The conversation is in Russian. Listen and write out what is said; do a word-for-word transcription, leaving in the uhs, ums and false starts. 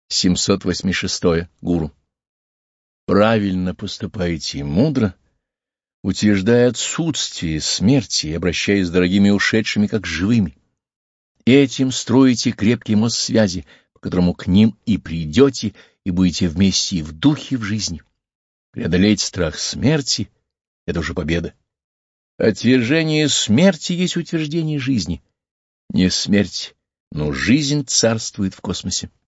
семьсот восемьдесят шесть. Гуру. Правильно поступаете и мудро, утверждая отсутствие смерти и обращаясь с дорогими ушедшими как с живыми. Этим строите крепкий мост связи, по которому к ним и придете, и будете вместе и в духе, и в жизни. Преодолеть страх смерти — это уже победа. Отвержение смерти есть утверждение жизни. Не смерть, но жизнь царствует в космосе.